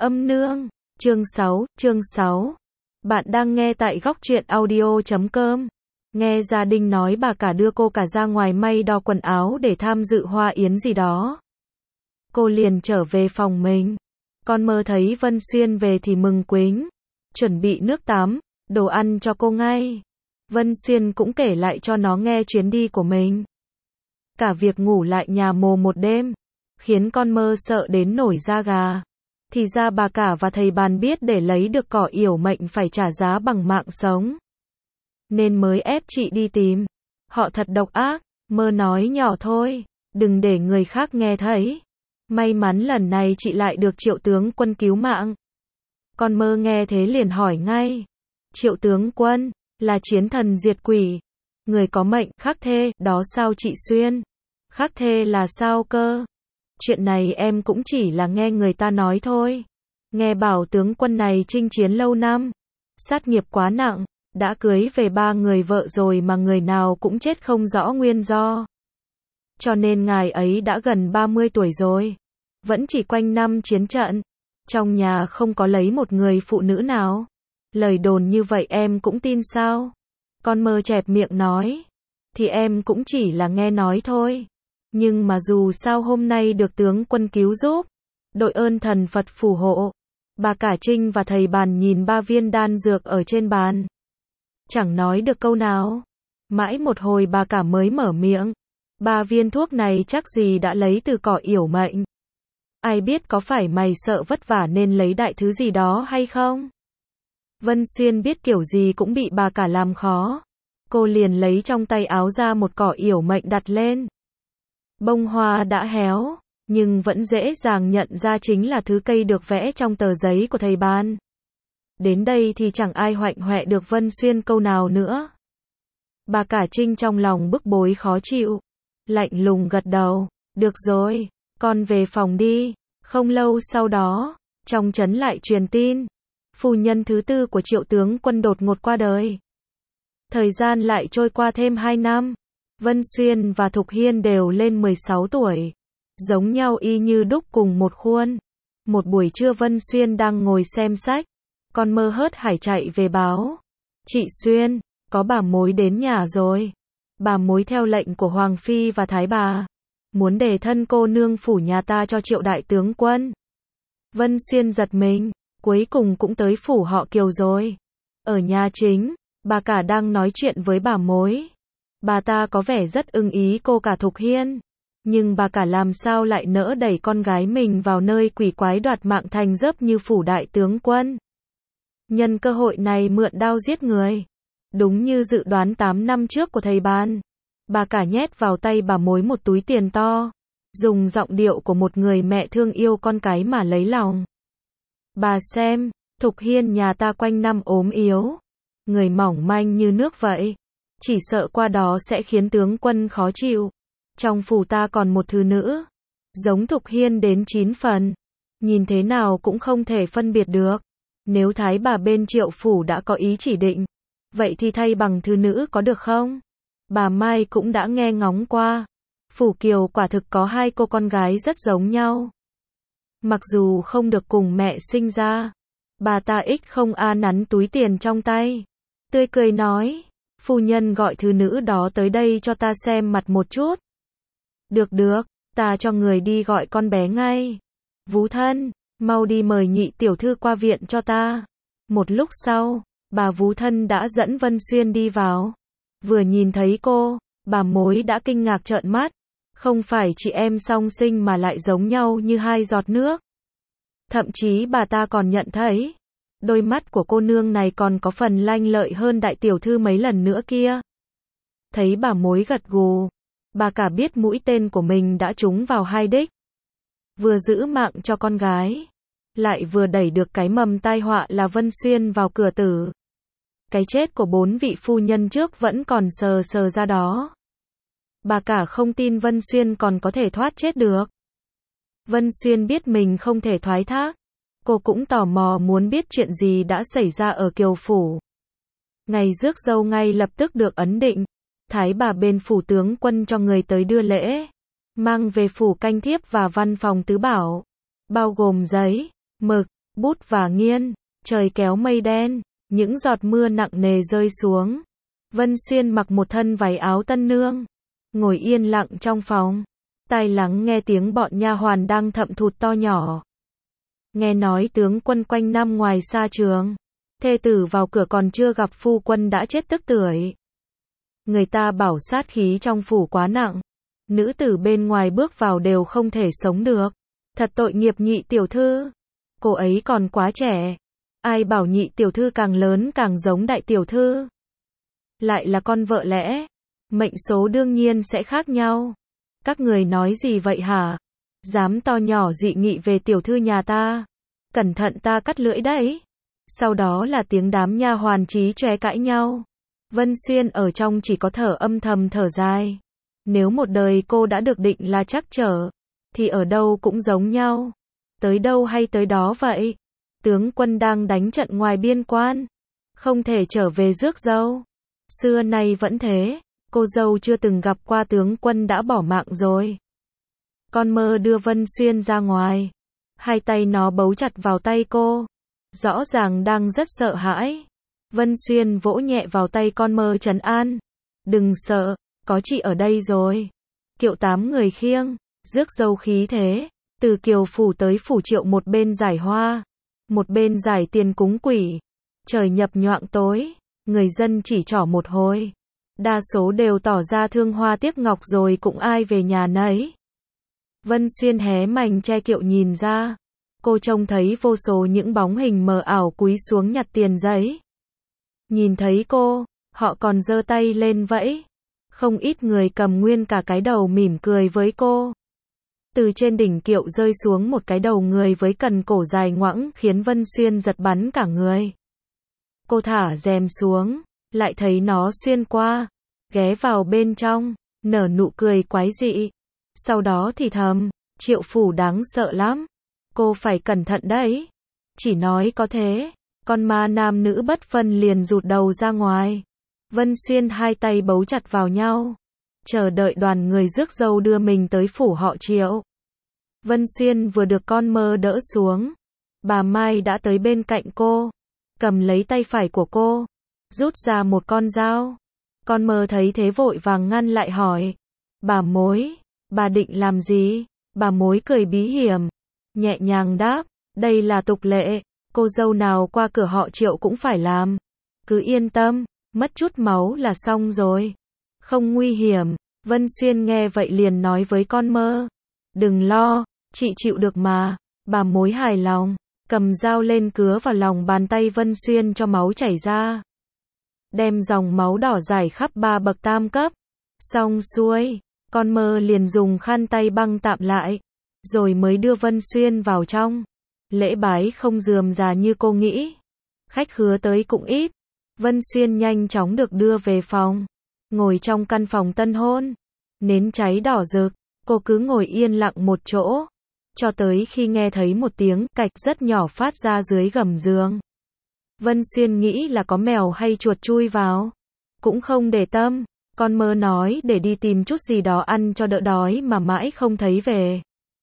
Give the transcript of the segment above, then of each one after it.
Âm nương, chương 6. Bạn đang nghe tại góc truyện audio.com. Nghe gia đình nói bà cả đưa cô cả ra ngoài may đo quần áo để tham dự hoa yến gì đó. Cô liền trở về phòng mình. Con mơ thấy Vân Xuyên về thì mừng quính, chuẩn bị nước tắm, đồ ăn cho cô ngay. Vân Xuyên cũng kể lại cho nó nghe chuyến đi của mình. Cả việc ngủ lại nhà mồ một đêm, khiến con mơ sợ đến nổi da gà. Thì ra bà cả và thầy bàn biết để lấy được cỏ yểu mệnh phải trả giá bằng mạng sống, nên mới ép chị đi tìm. Họ thật độc ác. Mơ nói nhỏ thôi, đừng để người khác nghe thấy. May mắn lần này chị lại được Triệu tướng quân cứu mạng. Con mơ nghe thế liền hỏi ngay. Triệu tướng quân là chiến thần diệt quỷ, người có mệnh khắc thê, đó sao chị Xuyên? Khắc thê là sao cơ? Chuyện này em cũng chỉ là nghe người ta nói thôi. Nghe bảo tướng quân này chinh chiến lâu năm, sát nghiệp quá nặng, đã cưới về 3 người vợ rồi mà người nào cũng chết không rõ nguyên do. Cho nên ngài ấy đã gần 30 tuổi rồi, vẫn chỉ quanh năm chiến trận, trong nhà không có lấy một người phụ nữ nào. Lời đồn như vậy em cũng tin sao? Con mơ chẹp miệng nói. Thì em cũng chỉ là nghe nói thôi. Nhưng mà dù sao hôm nay được tướng quân cứu giúp, đội ơn thần Phật phù hộ. Bà cả Trinh và thầy bàn nhìn 3 viên đan dược ở trên bàn, chẳng nói được câu nào. Mãi một hồi bà cả mới mở miệng. 3 viên thuốc này chắc gì đã lấy từ cỏ yểu mệnh. Ai biết có phải mày sợ vất vả nên lấy đại thứ gì đó hay không? Vân Xuyên biết kiểu gì cũng bị bà cả làm khó. Cô liền lấy trong tay áo ra một cỏ yểu mệnh đặt lên. Bông hoa đã héo, nhưng vẫn dễ dàng nhận ra chính là thứ cây được vẽ trong tờ giấy của thầy bàn. Đến đây thì chẳng ai hoạnh hoẹ được Vân Xuyên câu nào nữa. Bà cả Trinh trong lòng bức bối khó chịu, lạnh lùng gật đầu. Được rồi, con về phòng đi. Không lâu sau đó, trong trấn lại truyền tin, phu nhân thứ 4 của Triệu tướng quân đột ngột qua đời. Thời gian lại trôi qua thêm 2 năm. Vân Xuyên và Thục Hiên đều lên 16 tuổi, giống nhau y như đúc cùng một khuôn. Một buổi trưa Vân Xuyên đang ngồi xem sách, con mơ hớt hải chạy về báo. Chị Xuyên, có bà mối đến nhà rồi. Bà mối theo lệnh của Hoàng Phi và Thái bà, muốn đề thân cô nương phủ nhà ta cho Triệu đại tướng quân. Vân Xuyên giật mình, cuối cùng cũng tới phủ họ Kiều rồi. Ở nhà chính, bà cả đang nói chuyện với bà mối. Bà ta có vẻ rất ưng ý cô cả Thục Hiên, nhưng bà cả làm sao lại nỡ đẩy con gái mình vào nơi quỷ quái đoạt mạng thành dớp như phủ đại tướng quân. Nhân cơ hội này mượn đao giết người. Đúng như dự đoán 8 năm trước của thầy bàn, bà cả nhét vào tay bà mối một túi tiền to, dùng giọng điệu của một người mẹ thương yêu con cái mà lấy lòng. Bà xem, Thục Hiên nhà ta quanh năm ốm yếu, người mỏng manh như nước vậy. Chỉ sợ qua đó sẽ khiến tướng quân khó chịu. Trong phủ ta còn một thư nữ, giống Thục Hiên đến 9 phần. Nhìn thế nào cũng không thể phân biệt được. Nếu thái bà bên Triệu phủ đã có ý chỉ định, vậy thì thay bằng thư nữ có được không? Bà Mai cũng đã nghe ngóng qua. Phủ Kiều quả thực có 2 cô con gái rất giống nhau. Mặc dù không được cùng mẹ sinh ra, bà ta không nắn túi tiền trong tay, tươi cười nói. Phu nhân gọi thư nữ đó tới đây cho ta xem mặt một chút. Được được, ta cho người đi gọi con bé ngay. Vú thân, mau đi mời nhị tiểu thư qua viện cho ta. Một lúc sau, bà vú thân đã dẫn Vân Xuyên đi vào. Vừa nhìn thấy cô, bà mối đã kinh ngạc trợn mắt. Không phải chị em song sinh mà lại giống nhau như 2 giọt nước. Thậm chí bà ta còn nhận thấy, đôi mắt của cô nương này còn có phần lanh lợi hơn đại tiểu thư mấy lần nữa kia. Thấy bà mối gật gù, bà cả biết mũi tên của mình đã trúng vào 2 đích. Vừa giữ mạng cho con gái, lại vừa đẩy được cái mầm tai họa là Vân Xuyên vào cửa tử. Cái chết của 4 vị phu nhân trước vẫn còn sờ sờ ra đó. Bà cả không tin Vân Xuyên còn có thể thoát chết được. Vân Xuyên biết mình không thể thoái thác. Cô cũng tò mò muốn biết chuyện gì đã xảy ra ở Kiều phủ. Ngày rước dâu ngay lập tức được ấn định. Thái bà bên phủ tướng quân cho người tới đưa lễ, mang về phủ canh thiếp và văn phòng tứ bảo, bao gồm giấy, mực, Bút và nghiên, trời kéo mây đen, những giọt mưa nặng nề rơi xuống. Vân Xuyên mặc một thân váy áo tân nương, ngồi yên lặng trong phòng, tai lắng nghe tiếng bọn nha hoàn đang thậm thụt to nhỏ. Nghe nói tướng quân quanh năm ngoài xa trường, thê tử vào cửa còn chưa gặp phu quân đã chết tức tưởi. Người ta bảo sát khí trong phủ quá nặng, nữ tử bên ngoài bước vào đều không thể sống được. Thật tội nghiệp nhị tiểu thư, cô ấy còn quá trẻ. Ai bảo nhị tiểu thư càng lớn càng giống đại tiểu thư. Lại là con vợ lẽ, mệnh số đương nhiên sẽ khác nhau. Các người nói gì vậy hả? Dám to nhỏ dị nghị về tiểu thư nhà ta. Cẩn thận ta cắt lưỡi đấy. Sau đó là tiếng đám nha hoàn chí chóe cãi nhau. Vân Xuyên ở trong chỉ có thở âm thầm thở dài. Nếu một đời cô đã được định là trắc trở, thì ở đâu cũng giống nhau. Tới đâu hay tới đó vậy. Tướng quân đang đánh trận ngoài biên quan, không thể trở về rước dâu. Xưa nay vẫn thế, cô dâu chưa từng gặp qua tướng quân đã bỏ mạng rồi. Con mơ đưa Vân Xuyên ra ngoài, hai tay nó bấu chặt vào tay cô, rõ ràng đang rất sợ hãi. Vân Xuyên vỗ nhẹ vào tay con mơ trấn an. Đừng sợ, có chị ở đây rồi. Kiệu 8 người khiêng, rước dâu khí thế, từ kiều phủ tới phủ Triệu, một bên giải hoa, một bên giải tiền cúng quỷ. Trời nhập nhoạng tối, người dân chỉ trỏ một hồi. Đa số đều tỏ ra thương hoa tiếc ngọc rồi cũng ai về nhà nấy. Vân Xuyên hé mành che kiệu nhìn ra. Cô trông thấy vô số những bóng hình mờ ảo cúi xuống nhặt tiền giấy. Nhìn thấy cô, họ còn giơ tay lên vẫy. Không ít người cầm nguyên cả cái đầu mỉm cười với cô. Từ trên đỉnh kiệu rơi xuống một cái đầu người với cần cổ dài ngoẵng khiến Vân Xuyên giật bắn cả người. Cô thả rèm xuống, lại thấy nó xuyên qua, ghé vào bên trong, nở nụ cười quái dị. Sau đó thì thầm, Triệu phủ đáng sợ lắm. Cô phải cẩn thận đấy. Chỉ nói có thế, con ma nam nữ bất phân liền rụt đầu ra ngoài. Vân Xuyên hai tay bấu chặt vào nhau, chờ đợi đoàn người rước dâu đưa mình tới phủ họ Triệu. Vân Xuyên vừa được con mơ đỡ xuống, bà Mai đã tới bên cạnh cô, cầm lấy tay phải của cô, rút ra một con dao. Con mơ thấy thế vội vàng ngăn lại hỏi, bà mối, bà định làm gì? Bà mối cười bí hiểm, nhẹ nhàng đáp, đây là tục lệ, cô dâu nào qua cửa họ Triệu cũng phải làm. Cứ yên tâm, mất chút máu là xong rồi. Không nguy hiểm. Vân Xuyên nghe vậy liền nói với con mơ, đừng lo, chị chịu được mà. Bà mối hài lòng, cầm dao lên cứa vào lòng bàn tay Vân Xuyên cho máu chảy ra. Đem dòng máu đỏ rải khắp 3 bậc tam cấp. Xong xuôi, con mơ liền dùng khăn tay băng tạm lại, rồi mới đưa Vân Xuyên vào trong. Lễ bái không rườm rà như cô nghĩ. Khách khứa tới cũng ít. Vân Xuyên nhanh chóng được đưa về phòng. Ngồi trong căn phòng tân hôn, nến cháy đỏ rực, cô cứ ngồi yên lặng một chỗ, cho tới khi nghe thấy một tiếng cạch rất nhỏ phát ra dưới gầm giường. Vân Xuyên nghĩ là có mèo hay chuột chui vào, cũng không để tâm. Con mơ nói để đi tìm chút gì đó ăn cho đỡ đói mà mãi không thấy về.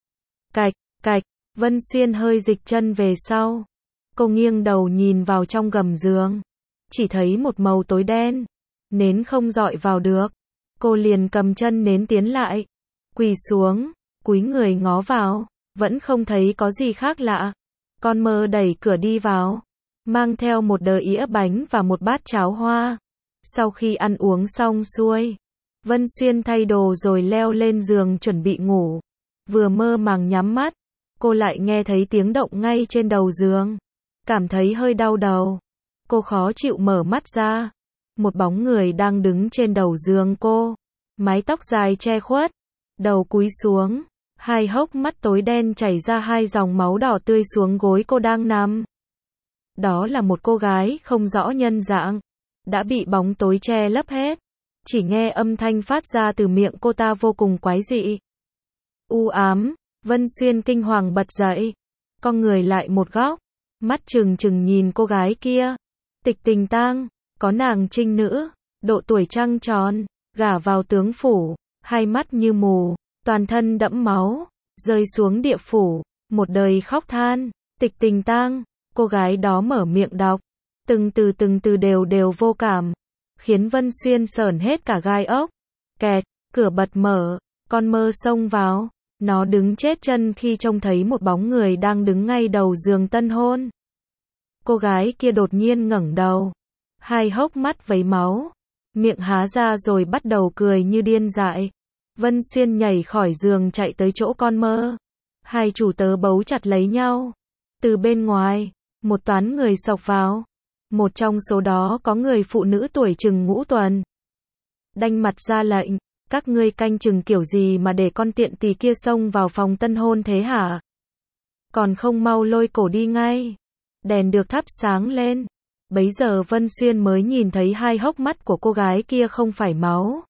Cạch, cạch, Vân Xuyên hơi dịch chân về sau. Cô nghiêng đầu nhìn vào trong gầm giường, chỉ thấy một màu tối đen, nến không dọi vào được. Cô liền cầm chân nến tiến lại, quỳ xuống, cúi người ngó vào, vẫn không thấy có gì khác lạ. Con mơ đẩy cửa đi vào, mang theo một đờ ĩa bánh và một bát cháo hoa. Sau khi ăn uống xong xuôi, Vân Xuyên thay đồ rồi leo lên giường chuẩn bị ngủ. Vừa mơ màng nhắm mắt, cô lại nghe thấy tiếng động ngay trên đầu giường. Cảm thấy hơi đau đầu. Cô khó chịu mở mắt ra. Một bóng người đang đứng trên đầu giường cô. Mái tóc dài che khuất, đầu cúi xuống, hai hốc mắt tối đen chảy ra hai dòng máu đỏ tươi xuống gối cô đang nằm. Đó là một cô gái không rõ nhân dạng, đã bị bóng tối che lấp hết. Chỉ nghe âm thanh phát ra từ miệng cô ta vô cùng quái dị. U ám, Vân Xuyên kinh hoàng bật dậy, con người lại một góc, mắt trừng trừng nhìn cô gái kia. Tịch Tình Tang, có nàng trinh nữ, độ tuổi trăng tròn, gả vào tướng phủ, hai mắt như mù, toàn thân đẫm máu, rơi xuống địa phủ, một đời khóc than. Tịch Tình tang, cô gái đó mở miệng đọc, từng từ đều đều vô cảm, khiến Vân Xuyên sởn hết cả gai ốc. Kẹt, cửa bật mở, con mơ xông vào, nó đứng chết chân khi trông thấy một bóng người đang đứng ngay đầu giường tân hôn. Cô gái kia đột nhiên ngẩng đầu, hai hốc mắt vấy máu, miệng há ra rồi bắt đầu cười như điên dại. Vân Xuyên nhảy khỏi giường chạy tới chỗ con mơ. Hai chủ tớ bấu chặt lấy nhau. Từ bên ngoài, một toán người xộc vào. Một trong số đó có người phụ nữ tuổi chừng ngũ tuần. Đanh mặt ra lệnh, các ngươi canh chừng kiểu gì mà để con tiện tỳ kia xông vào phòng tân hôn thế hả? Còn không mau lôi cổ đi ngay. Đèn được thắp sáng lên. Bấy giờ Vân Xuyên mới nhìn thấy hai hốc mắt của cô gái kia không phải máu,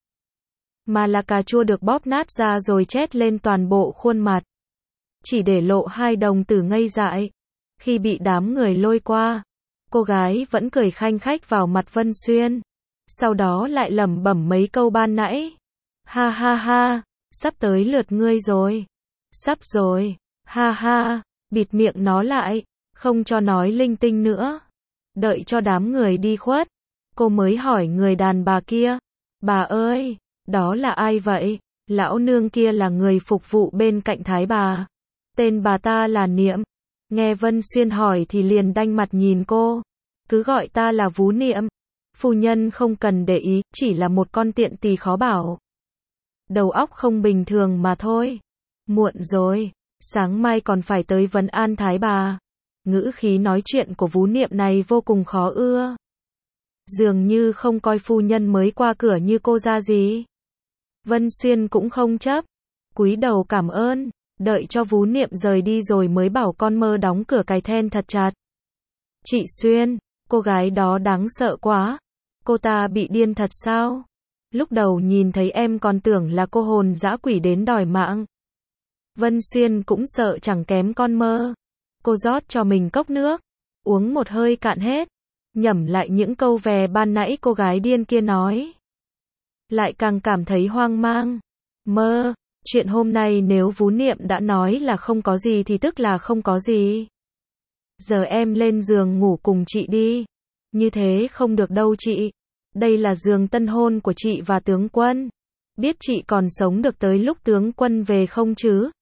mà là cà chua được bóp nát ra rồi chét lên toàn bộ khuôn mặt. Chỉ để lộ hai đồng tử ngây dại. Khi bị đám người lôi qua, cô gái vẫn cười khanh khách vào mặt Vân Xuyên. Sau đó lại lẩm bẩm mấy câu ban nãy. Ha ha ha, sắp tới lượt ngươi rồi. Sắp rồi, ha ha, bịt miệng nó lại, không cho nói linh tinh nữa. Đợi cho đám người đi khuất, cô mới hỏi người đàn bà kia. Bà ơi, đó là ai vậy? Lão nương kia là người phục vụ bên cạnh thái bà. Tên bà ta là Niệm. Nghe Vân Xuyên hỏi thì liền đanh mặt nhìn cô. Cứ gọi ta là Vú Niệm. Phu nhân không cần để ý, chỉ là một con tiện tỳ khó bảo. Đầu óc không bình thường mà thôi. Muộn rồi, sáng mai còn phải tới vấn an thái bà. Ngữ khí nói chuyện của Vú Niệm này vô cùng khó ưa. Dường như không coi phu nhân mới qua cửa như cô ra gì. Vân Xuyên cũng không chấp, cúi đầu cảm ơn, đợi cho Vú Niệm rời đi rồi mới bảo con mơ đóng cửa cài then thật chặt. Chị Xuyên, cô gái đó đáng sợ quá. Cô ta bị điên thật sao? Lúc đầu nhìn thấy em còn tưởng là cô hồn dã quỷ đến đòi mạng. Vân Xuyên cũng sợ chẳng kém con mơ. Cô rót cho mình cốc nước, uống một hơi cạn hết, nhẩm lại những câu về ban nãy cô gái điên kia nói. Lại càng cảm thấy hoang mang. Mơ, chuyện hôm nay nếu Vú Niệm đã nói là không có gì thì tức là không có gì. Giờ em lên giường ngủ cùng chị đi. Như thế không được đâu chị. Đây là giường tân hôn của chị và tướng quân. Biết chị còn sống được tới lúc tướng quân về không chứ?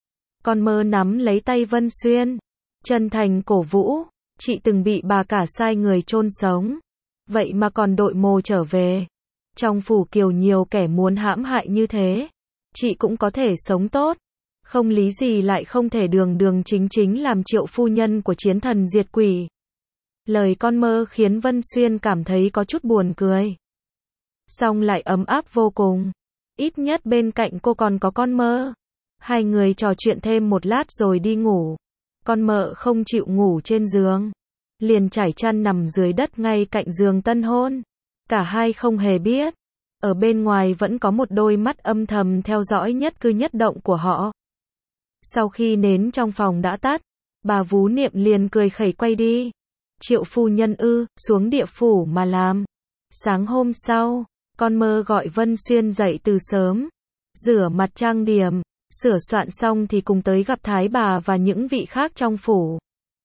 Con mơ nắm lấy tay Vân Xuyên, chân thành cổ vũ. Chị từng bị bà cả sai người chôn sống, vậy mà còn đội mồ trở về. Trong phủ kiều nhiều kẻ muốn hãm hại như thế, chị cũng có thể sống tốt. Không lý gì lại không thể đường đường chính chính làm triệu phu nhân của chiến thần diệt quỷ. Lời con mơ khiến Vân Xuyên cảm thấy có chút buồn cười, song lại ấm áp vô cùng. Ít nhất bên cạnh cô còn có con mơ. Hai người trò chuyện thêm một lát rồi đi ngủ. Con mợ không chịu ngủ trên giường, liền trải chăn nằm dưới đất ngay cạnh giường tân hôn. Cả hai không hề biết, ở bên ngoài vẫn có một đôi mắt âm thầm theo dõi nhất cử nhất động của họ. Sau khi nến trong phòng đã tắt, bà Vú Niệm liền cười khẩy quay đi. Triệu phu nhân ư, xuống địa phủ mà làm. Sáng hôm sau, con mơ gọi Vân Xuyên dậy từ sớm, rửa mặt trang điểm, sửa soạn xong thì cùng tới gặp thái bà và những vị khác trong phủ.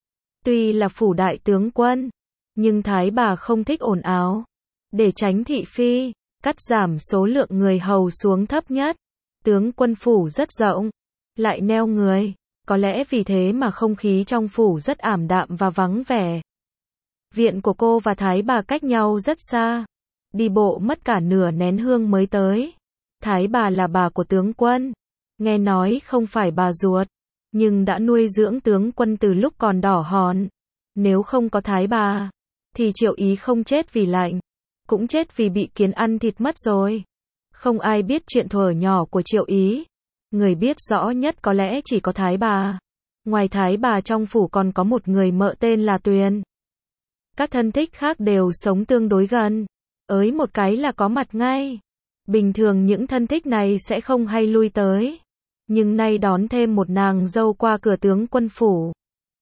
Tuy là phủ đại tướng quân, nhưng thái bà không thích ồn ào. Để tránh thị phi, cắt giảm số lượng người hầu xuống thấp nhất. Tướng quân phủ rất rộng, lại neo người, có lẽ vì thế mà không khí trong phủ rất ảm đạm và vắng vẻ. Viện của cô và thái bà cách nhau rất xa, đi bộ mất cả nửa nén hương mới tới. Thái bà là bà của tướng quân, nghe nói không phải bà ruột, nhưng đã nuôi dưỡng tướng quân từ lúc còn đỏ hòn. Nếu không có thái bà, thì Triệu Ý không chết vì lạnh, cũng chết vì bị kiến ăn thịt mất rồi. Không ai biết chuyện thuở nhỏ của Triệu Ý. Người biết rõ nhất có lẽ chỉ có thái bà. Ngoài thái bà trong phủ còn có một người mợ tên là Tuyền. Các thân thích khác đều sống tương đối gần, ới một cái là có mặt ngay. Bình thường những thân thích này sẽ không hay lui tới, nhưng nay đón thêm một nàng dâu qua cửa tướng quân phủ,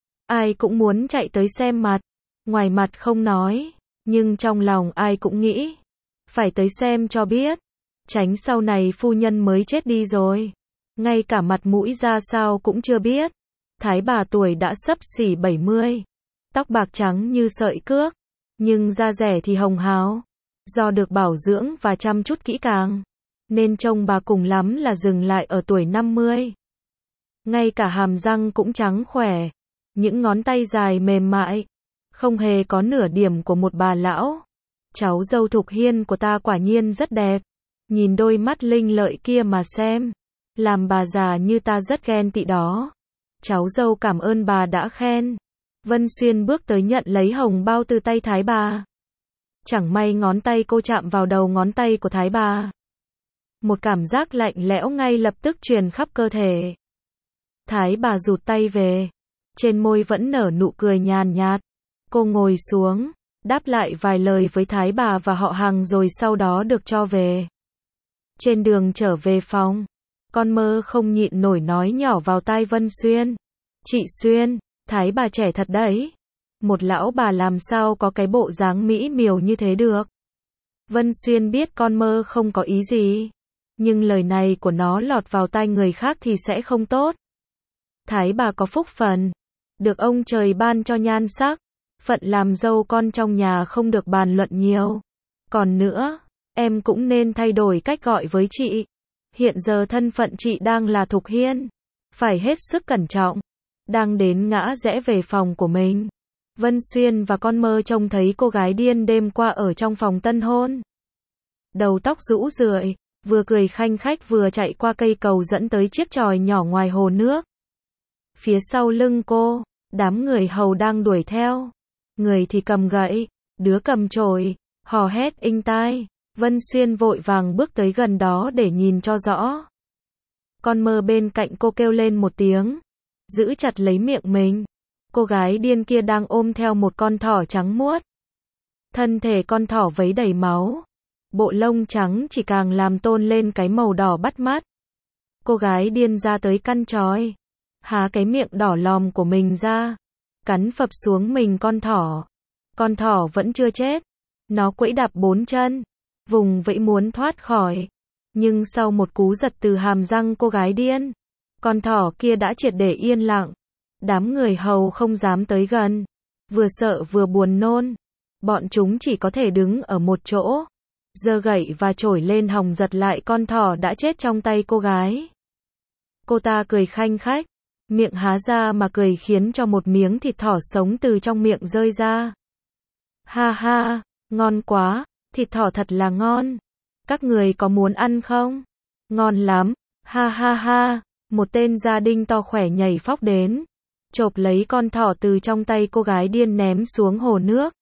ai cũng muốn chạy tới xem mặt. Ngoài mặt không nói, nhưng trong lòng ai cũng nghĩ phải tới xem cho biết, tránh sau này phu nhân mới chết đi rồi, ngay cả mặt mũi ra sao cũng chưa biết. Thái bà tuổi đã xấp xỉ 70, tóc bạc trắng như sợi cước, nhưng da dẻ thì hồng hào. Do được bảo dưỡng và chăm chút kỹ càng, nên trông bà cùng lắm là dừng lại ở tuổi 50. Ngay cả hàm răng cũng trắng khỏe, những ngón tay dài mềm mại, không hề có nửa điểm của một bà lão. Cháu dâu Thục Hiên của ta quả nhiên rất đẹp, nhìn đôi mắt linh lợi kia mà xem, làm bà già như ta rất ghen tị đó. Cháu dâu cảm ơn bà đã khen. Vân Xuyên bước tới nhận lấy hồng bao từ tay Thái bà. Chẳng may ngón tay cô chạm vào đầu ngón tay của Thái bà. Một cảm giác lạnh lẽo ngay lập tức truyền khắp cơ thể. Thái bà rụt tay về, trên môi vẫn nở nụ cười nhàn nhạt. Cô ngồi xuống, đáp lại vài lời với Thái bà và họ Hàng rồi sau đó được cho về. Trên đường trở về phòng, con mơ không nhịn nổi nói nhỏ vào tai Vân Xuyên. Chị Xuyên, Thái bà trẻ thật đấy. Một lão bà làm sao có cái bộ dáng mỹ miều như thế được. Vân Xuyên biết con mơ không có ý gì, nhưng lời này của nó lọt vào tai người khác thì sẽ không tốt. Thái bà có phúc phần, được ông trời ban cho nhan sắc, phận làm dâu con trong nhà không được bàn luận nhiều. Còn nữa, em cũng nên thay đổi cách gọi với chị. Hiện giờ thân phận chị đang là Thục Hiên, phải hết sức cẩn trọng. Đang đến ngã rẽ về phòng của mình, Vân Xuyên và con mơ trông thấy cô gái điên đêm qua ở trong phòng tân hôn. Đầu tóc rũ rượi, vừa cười khanh khách vừa chạy qua cây cầu dẫn tới chiếc chòi nhỏ ngoài hồ nước. Phía sau lưng cô, đám người hầu đang đuổi theo. Người thì cầm gậy, đứa cầm chổi, hò hét inh tai. Vân Xuyên vội vàng bước tới gần đó để nhìn cho rõ. Con mơ bên cạnh cô kêu lên một tiếng, giữ chặt lấy miệng mình. Cô gái điên kia đang ôm theo một con thỏ trắng muốt. Thân thể con thỏ vấy đầy máu, bộ lông trắng chỉ càng làm tôn lên cái màu đỏ bắt mắt. Cô gái điên ra tới căn chòi, há cái miệng đỏ lòm của mình ra, cắn phập xuống mình con thỏ. Con thỏ vẫn chưa chết, nó quẫy đạp 4 chân, vùng vẫy muốn thoát khỏi. Nhưng sau một cú giật từ hàm răng cô gái điên, con thỏ kia đã triệt để yên lặng. Đám người hầu không dám tới gần, vừa sợ vừa buồn nôn. Bọn chúng chỉ có thể đứng ở một chỗ, giơ gậy và chổi lên hòng giật lại con thỏ đã chết trong tay cô gái. Cô ta cười khanh khách, miệng há ra mà cười khiến cho một miếng thịt thỏ sống từ trong miệng rơi ra. Ha ha, ngon quá, thịt thỏ thật là ngon. Các người có muốn ăn không? Ngon lắm, ha ha ha. Một tên gia đình to khỏe nhảy phóc đến, chộp lấy con thỏ từ trong tay cô gái điên ném xuống hồ nước.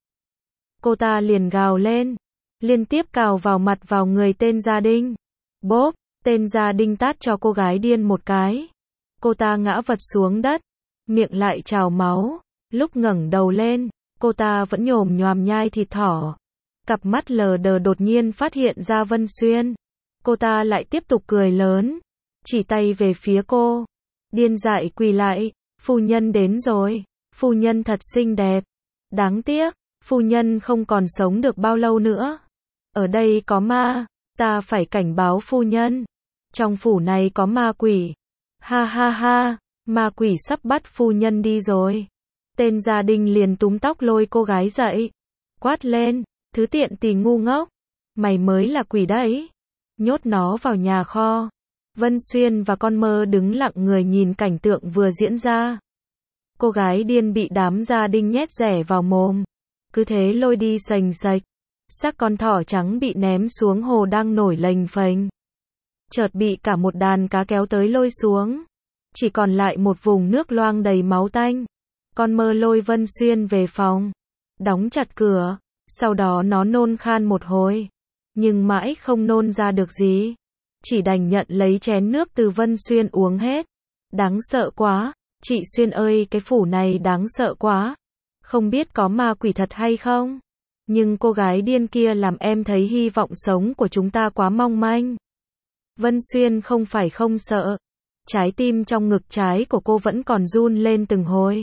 Cô ta liền gào lên, liên tiếp cào vào mặt vào người tên gia đình. Bốp, tên gia đình tát cho cô gái điên một cái. Cô ta ngã vật xuống đất, miệng lại trào máu. Lúc ngẩng đầu lên, cô ta vẫn nhồm nhoàm nhai thịt thỏ. Cặp mắt lờ đờ đột nhiên phát hiện ra Vân Xuyên. Cô ta lại tiếp tục cười lớn, chỉ tay về phía cô. Điên dại quỳ lại, phu nhân đến rồi, phu nhân thật xinh đẹp. Đáng tiếc, phu nhân không còn sống được bao lâu nữa. Ở đây có ma, ta phải cảnh báo phu nhân. Trong phủ này có ma quỷ. Ha ha ha, ma quỷ sắp bắt phu nhân đi rồi. Tên gia đình liền túm tóc lôi cô gái dậy, quát lên, thứ tiện tỳ ngu ngốc, mày mới là quỷ đấy. Nhốt nó vào nhà kho. Vân Xuyên và con mơ đứng lặng người nhìn cảnh tượng vừa diễn ra. Cô gái điên bị đám gia đình nhét rẻ vào mồm, cứ thế lôi đi sành sạch. Xác con thỏ trắng bị ném xuống hồ đang nổi lềnh phềnh, chợt bị cả một đàn cá kéo tới lôi xuống. Chỉ còn lại một vùng nước loang đầy máu tanh. Con mơ lôi Vân Xuyên về phòng, đóng chặt cửa, sau đó nó nôn khan một hồi, nhưng mãi không nôn ra được gì. Chỉ đành nhận lấy chén nước từ Vân Xuyên uống hết. Đáng sợ quá, chị Xuyên ơi, cái phủ này đáng sợ quá. Không biết có ma quỷ thật hay không, nhưng cô gái điên kia làm em thấy hy vọng sống của chúng ta quá mong manh. Vân Xuyên không phải không sợ, trái tim trong ngực trái của cô vẫn còn run lên từng hồi.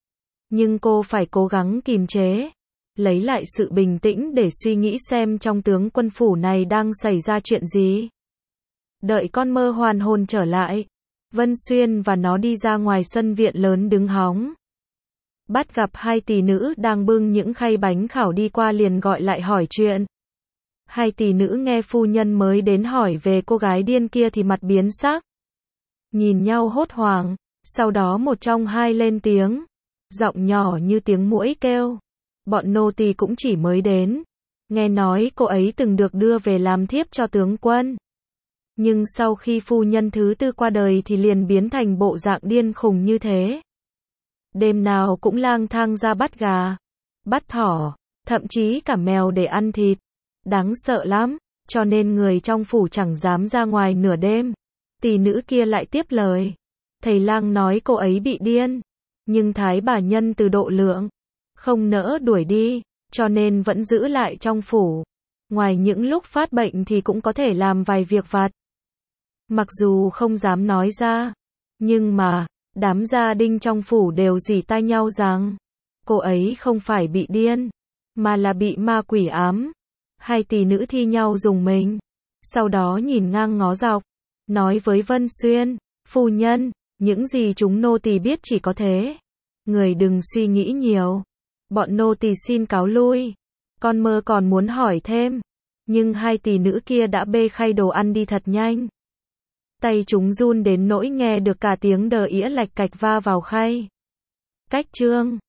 Nhưng cô phải cố gắng kìm chế, lấy lại sự bình tĩnh để suy nghĩ xem trong tướng quân phủ này đang xảy ra chuyện gì. Đợi con mơ hoàn hồn trở lại, Vân Xuyên và nó đi ra ngoài sân viện lớn đứng hóng. Bắt gặp hai tỷ nữ đang bưng những khay bánh khảo đi qua liền gọi lại hỏi chuyện. Hai tỷ nữ nghe phu nhân mới đến hỏi về cô gái điên kia thì mặt biến sắc. Nhìn nhau hốt hoảng, sau đó một trong hai lên tiếng. Giọng nhỏ như tiếng muỗi kêu. Bọn nô tỳ cũng chỉ mới đến. Nghe nói cô ấy từng được đưa về làm thiếp cho tướng quân. Nhưng sau khi phu nhân thứ tư qua đời thì liền biến thành bộ dạng điên khùng như thế. Đêm nào cũng lang thang ra bắt gà, bắt thỏ, thậm chí cả mèo để ăn thịt. Đáng sợ lắm, cho nên người trong phủ chẳng dám ra ngoài nửa đêm. Tỷ nữ kia lại tiếp lời. Thầy lang nói cô ấy bị điên, nhưng thái bà nhân từ độ lượng, không nỡ đuổi đi, cho nên vẫn giữ lại trong phủ. Ngoài những lúc phát bệnh thì cũng có thể làm vài việc vặt. Mặc dù không dám nói ra, nhưng mà, đám gia đinh trong phủ đều rỉ tai nhau rằng, cô ấy không phải bị điên, mà là bị ma quỷ ám. Hai tỷ nữ thi nhau rùng mình, sau đó nhìn ngang ngó dọc, nói với Vân Xuyên, phu nhân, những gì chúng nô tỳ biết chỉ có thế. Người đừng suy nghĩ nhiều. Bọn nô tỳ xin cáo lui. Con mơ còn muốn hỏi thêm, nhưng hai tỷ nữ kia đã bê khay đồ ăn đi thật nhanh. Tay chúng run đến nỗi nghe được cả tiếng đờ ĩa lạch cạch va vào khay. Cách chương